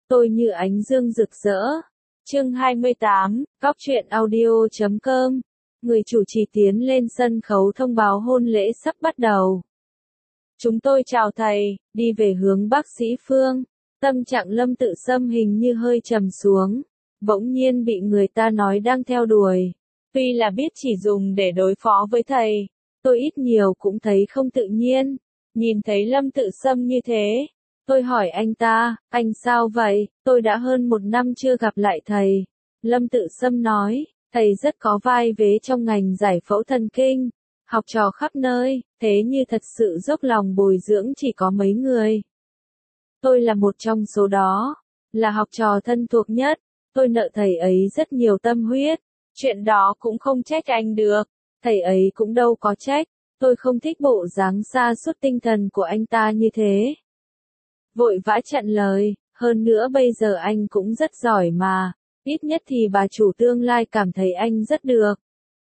Tôi như ánh dương rực rỡ. Chương 28, Góc truyện audio.com. Người chủ trì tiến lên sân khấu thông báo hôn lễ sắp bắt đầu. Chúng tôi chào thầy, đi về hướng bác sĩ Phương. Tâm trạng Lâm Tự Sâm hình như hơi trầm xuống. Bỗng nhiên bị người ta nói đang theo đuổi. Tuy là biết chỉ dùng để đối phó với thầy, tôi ít nhiều cũng thấy không tự nhiên. Nhìn thấy Lâm Tự Sâm như thế, tôi hỏi anh ta, anh sao vậy? Tôi đã hơn 1 năm chưa gặp lại thầy. Lâm Tự Sâm nói, thầy rất có vai vế trong ngành giải phẫu thần kinh, học trò khắp nơi, thế như thật sự dốc lòng bồi dưỡng chỉ có mấy người. Tôi là một trong số đó, là học trò thân thuộc nhất, tôi nợ thầy ấy rất nhiều tâm huyết, chuyện đó cũng không trách anh được, thầy ấy cũng đâu có trách, tôi không thích bộ dáng sa sút tinh thần của anh ta như thế. Vội vã chặn lời, hơn nữa bây giờ anh cũng rất giỏi mà, ít nhất thì bà chủ tương lai cảm thấy anh rất được.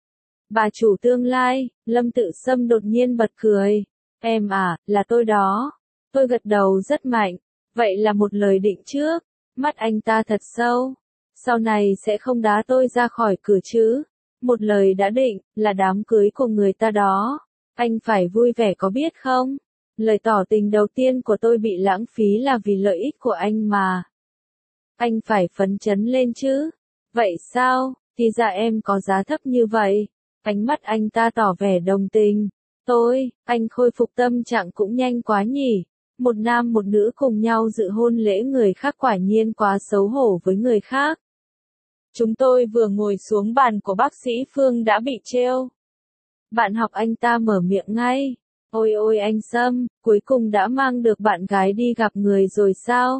Bà chủ tương lai, Lâm Tự Sâm đột nhiên bật cười, em à, là tôi đó. Tôi gật đầu rất mạnh, vậy là một lời định trước, mắt anh ta thật sâu, sau này sẽ không đá tôi ra khỏi cửa chứ. Một lời đã định, là đám cưới của người ta đó, anh phải vui vẻ có biết không? Lời tỏ tình đầu tiên của tôi bị lãng phí là vì lợi ích của anh mà. Anh phải phấn chấn lên chứ. Vậy sao, thì ra em có giá thấp như vậy. Ánh mắt anh ta tỏ vẻ đồng tình. Anh khôi phục tâm trạng cũng nhanh quá nhỉ. Một nam một nữ cùng nhau dự hôn lễ người khác quả nhiên quá xấu hổ với người khác. Chúng tôi vừa ngồi xuống bàn của bác sĩ Phương đã bị trêu. Bạn học anh ta mở miệng ngay. Ôi ôi anh Sâm, cuối cùng đã mang được bạn gái đi gặp người rồi sao?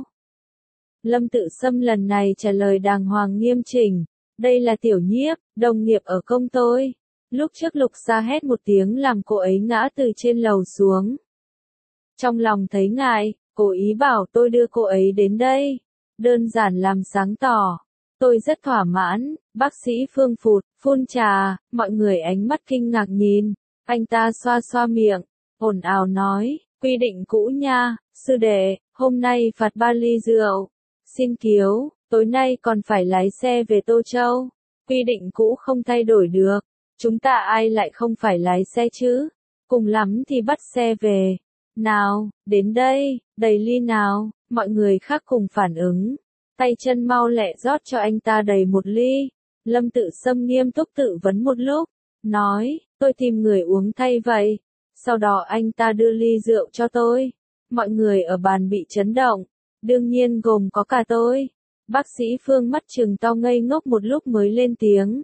Lâm Tự Sâm lần này trả lời đàng hoàng nghiêm chỉnh. Đây là Tiểu Nhiếp, đồng nghiệp ở công tôi. Lúc trước Lục Sa hét một tiếng làm cô ấy ngã từ trên lầu xuống. Trong lòng thấy ngại, cố ý bảo tôi đưa cô ấy đến đây. Đơn giản làm sáng tỏ. Tôi rất thỏa mãn, bác sĩ Phương phun trà, mọi người ánh mắt kinh ngạc nhìn. Anh ta xoa xoa miệng, ồn ào nói, quy định cũ nha, sư đệ, hôm nay phạt 3 ly rượu. Xin kiếu, tối nay còn phải lái xe về Tô Châu. Quy định cũ không thay đổi được. Chúng ta ai lại không phải lái xe chứ? Cùng lắm thì bắt xe về. Nào, đến đây, đầy ly nào, mọi người khác cùng phản ứng. Tay chân mau lẹ rót cho anh ta đầy một ly. Lâm Tự Sâm nghiêm túc tự vấn một lúc, nói, tôi tìm người uống thay vậy. Sau đó anh ta đưa ly rượu cho tôi. Mọi người ở bàn bị chấn động, đương nhiên gồm có cả tôi. Bác sĩ Phương mắt trừng to ngây ngốc một lúc mới lên tiếng.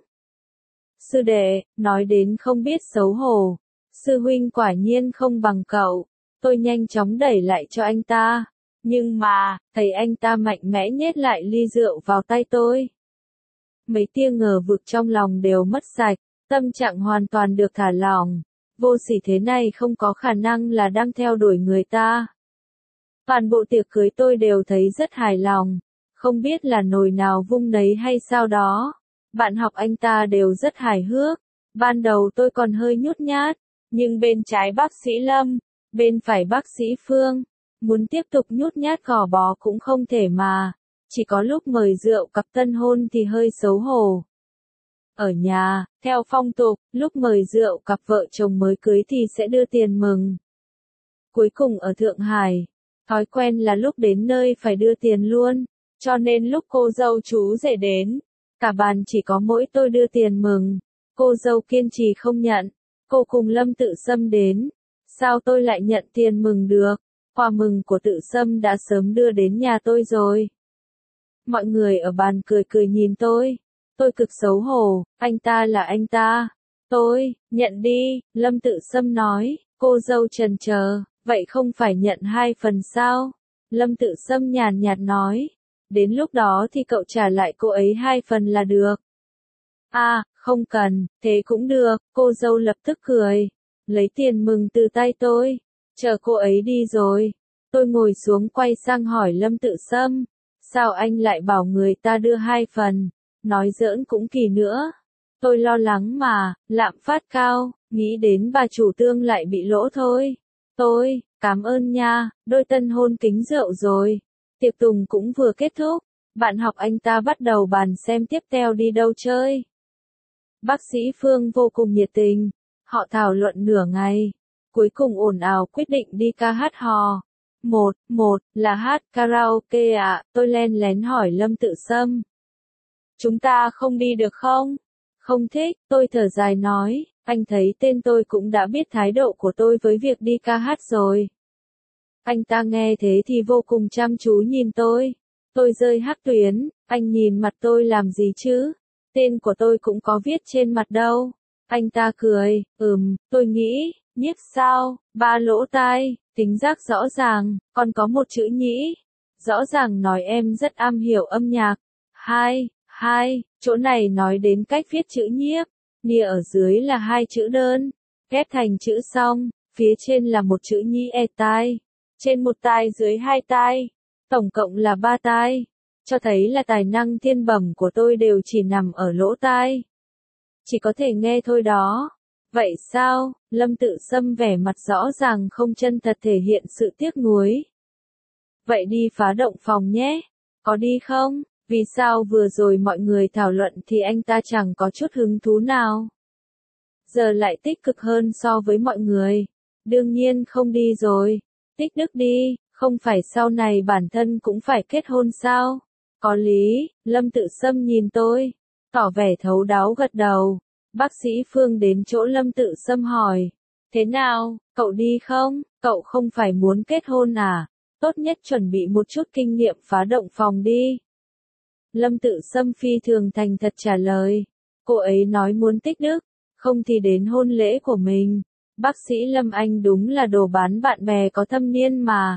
Sư đệ, nói đến không biết xấu hổ. Sư huynh quả nhiên không bằng cậu. Tôi nhanh chóng đẩy lại cho anh ta. Nhưng mà, thấy anh ta mạnh mẽ nhét lại ly rượu vào tay tôi. Mấy tia ngờ vực trong lòng đều mất sạch, tâm trạng hoàn toàn được thả lỏng. Vô sỉ thế này không có khả năng là đang theo đuổi người ta. Toàn bộ tiệc cưới tôi đều thấy rất hài lòng, không biết là nồi nào vung nấy hay sao đó. Bạn học anh ta đều rất hài hước. Ban đầu tôi còn hơi nhút nhát, nhưng bên trái bác sĩ Lâm, bên phải bác sĩ Phương, muốn tiếp tục nhút nhát gò bó cũng không thể mà. Chỉ có lúc mời rượu cặp tân hôn thì hơi xấu hổ. Ở nhà, theo phong tục, lúc mời rượu cặp vợ chồng mới cưới thì sẽ đưa tiền mừng. Cuối cùng ở Thượng Hải, thói quen là lúc đến nơi phải đưa tiền luôn, cho nên lúc cô dâu chú rể đến, cả bàn chỉ có mỗi tôi đưa tiền mừng. Cô dâu kiên trì không nhận, cô cùng Lâm Tự Sâm đến. Sao tôi lại nhận tiền mừng được? Quà mừng của Tự Sâm đã sớm đưa đến nhà tôi rồi. Mọi người ở bàn cười cười nhìn tôi. Tôi cực xấu hổ, anh ta là anh ta. Tôi, nhận đi, Lâm Tự Sâm nói. Cô dâu chần chờ, vậy không phải nhận 2 phần sao? Lâm Tự Sâm nhàn nhạt nói. Đến lúc đó thì cậu trả lại cô ấy 2 phần là được. À, không cần, thế cũng được, cô dâu lập tức cười. Lấy tiền mừng từ tay tôi. Chờ cô ấy đi rồi. Tôi ngồi xuống quay sang hỏi Lâm Tự Sâm. Sao anh lại bảo người ta đưa 2 phần? Nói giỡn cũng kỳ nữa. Tôi lo lắng mà, lạm phát cao, nghĩ đến bà chủ tương lại bị lỗ thôi. Tôi, cảm ơn nha, đôi tân hôn kính rượu rồi. Tiệc tùng cũng vừa kết thúc, bạn học anh ta bắt đầu bàn xem tiếp theo đi đâu chơi. Bác sĩ Phương vô cùng nhiệt tình, họ thảo luận nửa ngày, cuối cùng ồn ào quyết định đi ca hát hò. Một là hát karaoke ạ, tôi len lén hỏi Lâm Tự Sâm. Chúng ta không đi được không? Không thích, tôi thở dài nói, anh thấy tên tôi cũng đã biết thái độ của tôi với việc đi ca hát rồi. Anh ta nghe thế thì vô cùng chăm chú nhìn tôi. Tôi rơi hắc tuyến, anh nhìn mặt tôi làm gì chứ? Tên của tôi cũng có viết trên mặt đâu. Anh ta cười, tôi nghĩ, nhiếp sao, 3 lỗ tai, tính giác rõ ràng, còn có một chữ nhĩ. Rõ ràng nói em rất am hiểu âm nhạc. Hai, chỗ này nói đến cách viết chữ nhiếp. Nia ở dưới là 2 chữ đơn, ghép thành chữ xong, phía trên là một chữ nhĩ tai. Trên 1 tai dưới 2 tai, tổng cộng là 3 tai. Cho thấy là tài năng thiên bẩm của tôi đều chỉ nằm ở lỗ tai. Chỉ có thể nghe thôi đó. Vậy sao? Lâm Tự Sâm vẻ mặt rõ ràng không chân thật thể hiện sự tiếc nuối. Vậy đi phá động phòng nhé. Có đi không? Vì sao vừa rồi mọi người thảo luận thì anh ta chẳng có chút hứng thú nào. Giờ lại tích cực hơn so với mọi người. Đương nhiên không đi rồi. Tích đức đi, không phải sau này bản thân cũng phải kết hôn sao? Có lý, Lâm Tự Sâm nhìn tôi, tỏ vẻ thấu đáo gật đầu. Bác sĩ Phương đến chỗ Lâm Tự Sâm hỏi, thế nào, cậu đi không? Cậu không phải muốn kết hôn à? Tốt nhất chuẩn bị một chút kinh nghiệm phá động phòng đi. Lâm Tự Sâm phi thường thành thật trả lời, cô ấy nói muốn tích đức, không thì đến hôn lễ của mình. Bác sĩ Lâm Anh đúng là đồ bán bạn bè có thâm niên mà.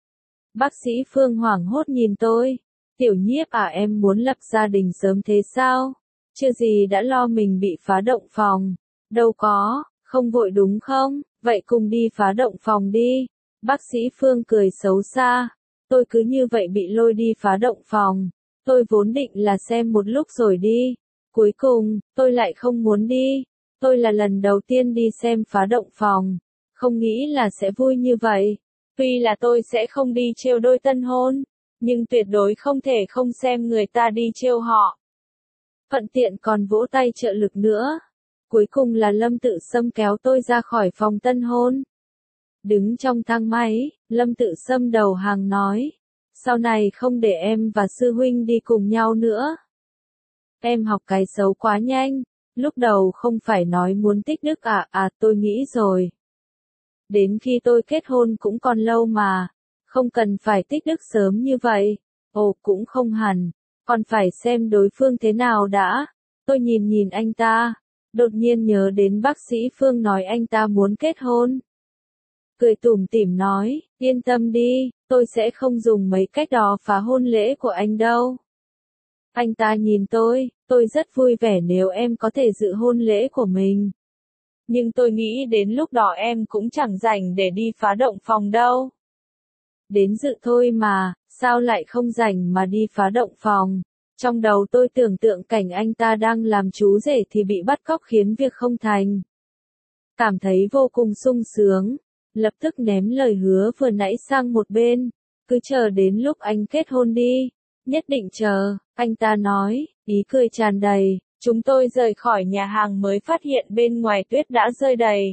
Bác sĩ Phương hoảng hốt nhìn tôi. Tiểu Nhiếp à, em muốn lập gia đình sớm thế sao? Chưa gì đã lo mình bị phá động phòng. Đâu có, không vội đúng không? Vậy cùng đi phá động phòng đi. Bác sĩ Phương cười xấu xa. Tôi cứ như vậy bị lôi đi phá động phòng. Tôi vốn định là xem một lúc rồi đi. Cuối cùng, tôi lại không muốn đi. Tôi là lần đầu tiên đi xem phá động phòng. Không nghĩ là sẽ vui như vậy. Tuy là tôi sẽ không đi trêu đôi tân hôn, nhưng tuyệt đối không thể không xem người ta đi trêu họ. Thuận tiện còn vỗ tay trợ lực nữa. Cuối cùng là Lâm Tự Sâm kéo tôi ra khỏi phòng tân hôn. Đứng trong thang máy, Lâm Tự Sâm đầu hàng nói, sau này không để em và sư huynh đi cùng nhau nữa. Em học cái xấu quá nhanh, lúc đầu không phải nói muốn tích đức à, tôi nghĩ rồi. Đến khi tôi kết hôn cũng còn lâu mà, không cần phải tích đức sớm như vậy. Ồ, cũng không hẳn, còn phải xem đối phương thế nào đã. Tôi nhìn anh ta, đột nhiên nhớ đến bác sĩ Phương nói anh ta muốn kết hôn. Cười tủm tỉm nói, yên tâm đi, tôi sẽ không dùng mấy cách đó phá hôn lễ của anh đâu. Anh ta nhìn tôi rất vui vẻ nếu em có thể dự hôn lễ của mình. Nhưng tôi nghĩ đến lúc đó em cũng chẳng rảnh để đi phá động phòng đâu. Đến dự thôi mà, sao lại không rảnh mà đi phá động phòng. Trong đầu tôi tưởng tượng cảnh anh ta đang làm chú rể thì bị bắt cóc khiến việc không thành. Cảm thấy vô cùng sung sướng, lập tức ném lời hứa vừa nãy sang một bên. Cứ chờ đến lúc anh kết hôn đi, nhất định chờ, anh ta nói, ý cười tràn đầy. Chúng tôi rời khỏi nhà hàng mới phát hiện bên ngoài tuyết đã rơi đầy.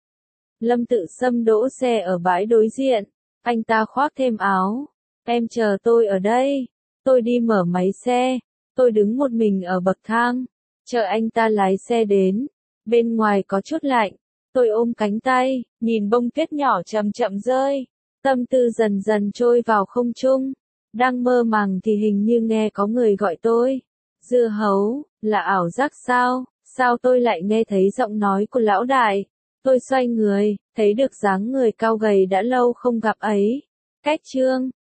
Lâm Tự Sâm đỗ xe ở bãi đối diện. Anh ta khoác thêm áo. Em chờ tôi ở đây. Tôi đi mở máy xe. Tôi đứng một mình ở bậc thang. Chờ anh ta lái xe đến. Bên ngoài có chút lạnh. Tôi ôm cánh tay, nhìn bông tuyết nhỏ chậm chậm rơi. Tâm tư dần dần trôi vào không trung. Đang mơ màng thì hình như nghe có người gọi tôi. Dưa hấu, là ảo giác sao? Sao tôi lại nghe thấy giọng nói của lão đại? Tôi xoay người, thấy được dáng người cao gầy đã lâu không gặp ấy. Cách chương